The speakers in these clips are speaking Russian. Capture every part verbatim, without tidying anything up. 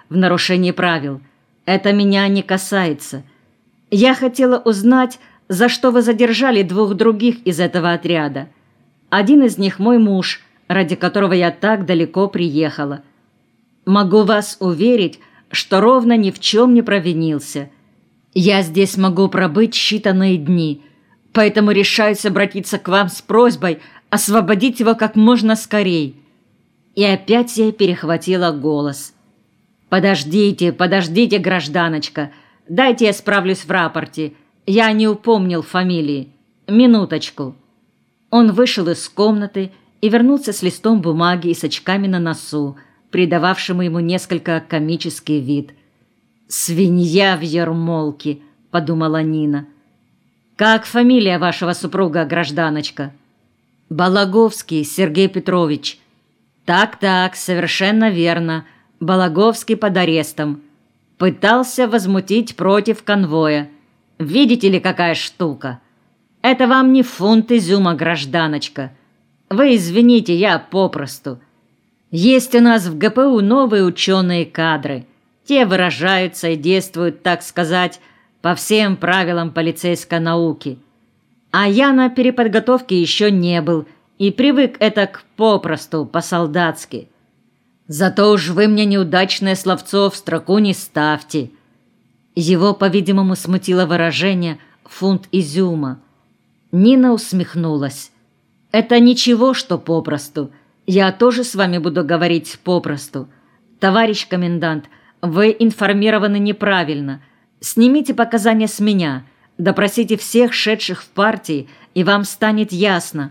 в нарушении правил. Это меня не касается. Я хотела узнать, за что вы задержали двух других из этого отряда. Один из них мой муж, ради которого я так далеко приехала. Могу вас уверить, что ровно ни в чем не провинился. Я здесь могу пробыть считанные дни, поэтому решаюсь обратиться к вам с просьбой освободить его как можно скорей». И опять я перехватила голос. «Подождите, подождите, гражданочка, дайте я справлюсь в рапорте. Я не упомнил фамилии. Минуточку». Он вышел из комнаты и вернулся с листом бумаги и с очками на носу, придававшему ему несколько комический вид. «Свинья в ермолке», — подумала Нина. «Как фамилия вашего супруга, гражданочка?» «Балаговский Сергей Петрович». «Так-так, совершенно верно. Балаговский под арестом. Пытался возмутить против конвоя. Видите ли, какая штука? Это вам не фунт изюма, гражданочка. Вы извините, я попросту. Есть у нас в ГПУ новые ученые кадры. Те выражаются и действуют, так сказать, по всем правилам полицейской науки. А я на переподготовке еще не был и привык этак попросту, по-солдатски. Зато уж вы мне неудачное словцо в строку не ставьте». Его, по-видимому, смутило выражение «фунт изюма». Нина усмехнулась. «Это ничего, что попросту. Я тоже с вами буду говорить попросту. Товарищ комендант, вы информированы неправильно. Снимите показания с меня, допросите всех шедших в партии, и вам станет ясно».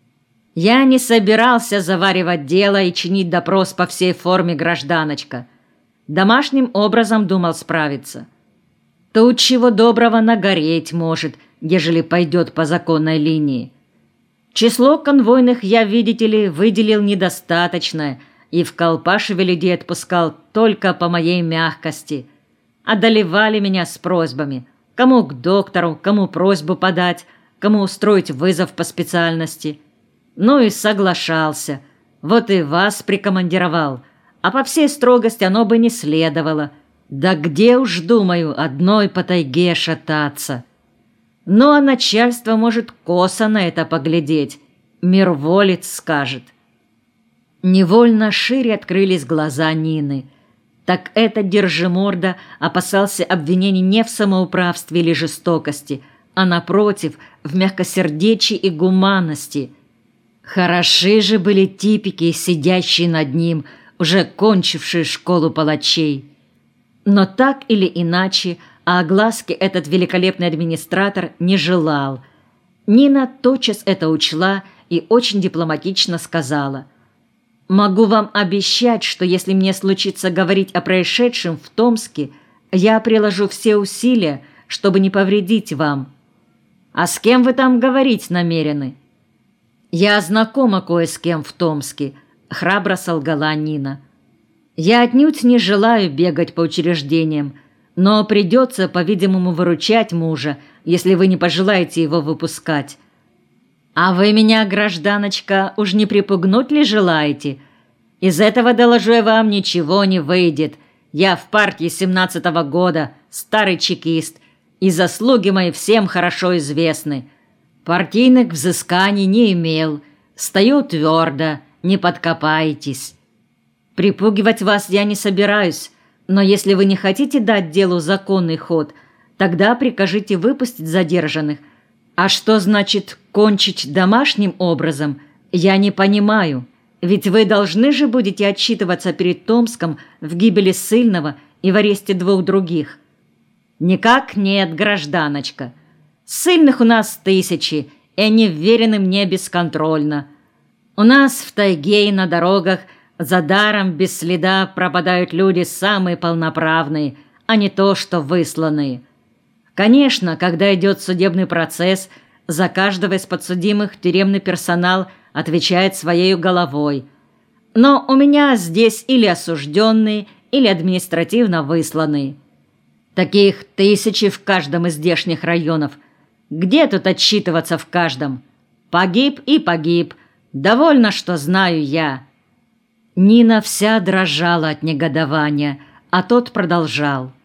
«Я не собирался заваривать дело и чинить допрос по всей форме, гражданочка. Домашним образом думал справиться. Тут чего доброго нагореть может, ежели пойдет по законной линии. Число конвойных я, видите ли, выделил недостаточное и в Колпашеве людей отпускал только по моей мягкости. Одолевали меня с просьбами, кому к доктору, кому просьбу подать, кому устроить вызов по специальности. Ну и соглашался. Вот и вас прикомандировал. А по всей строгости оно бы не следовало. Да где уж, думаю, одной по тайге шататься. Ну а начальство может косо на это поглядеть. Мирволец скажет». Невольно шире открылись глаза Нины. Так этот держиморда опасался обвинений не в самоуправстве или жестокости, а, напротив, в мягкосердечии и гуманности. Хороши же были типики, сидящие над ним, уже кончившие школу палачей. Но так или иначе, а огласки этот великолепный администратор не желал. Нина тотчас это учла и очень дипломатично сказала: «Могу вам обещать, что если мне случится говорить о происшедшем в Томске, я приложу все усилия, чтобы не повредить вам». «А с кем вы там говорить намерены?» «Я знакома кое с кем в Томске», — храбро солгала Нина. «Я отнюдь не желаю бегать по учреждениям, но придется, по-видимому, выручать мужа, если вы не пожелаете его выпускать». «А вы меня, гражданочка, уж не припугнуть ли желаете? Из этого, доложу я вам, ничего не выйдет. Я в партии семнадцатого года, старый чекист, и заслуги мои всем хорошо известны. Партийных взысканий не имел, стою твердо, не подкопайтесь. Припугивать вас я не собираюсь, но если вы не хотите дать делу законный ход, тогда прикажите выпустить задержанных. А что значит кончить домашним образом, я не понимаю, ведь вы должны же будете отчитываться перед Томском в гибели ссыльного и в аресте двух других». «Никак нет, гражданочка. Ссыльных у нас тысячи, и они вверены мне бесконтрольно. У нас в тайге и на дорогах за даром без следа пропадают люди самые полноправные, а не то, что высланные. Конечно, когда идет судебный процесс, за каждого из подсудимых тюремный персонал отвечает своей головой. Но у меня здесь или осужденные, или административно высланные. Таких тысячи в каждом из здешних районов. Где тут отчитываться в каждом? Погиб и погиб. Довольно, что знаю я». Нина вся дрожала от негодования, а тот продолжал.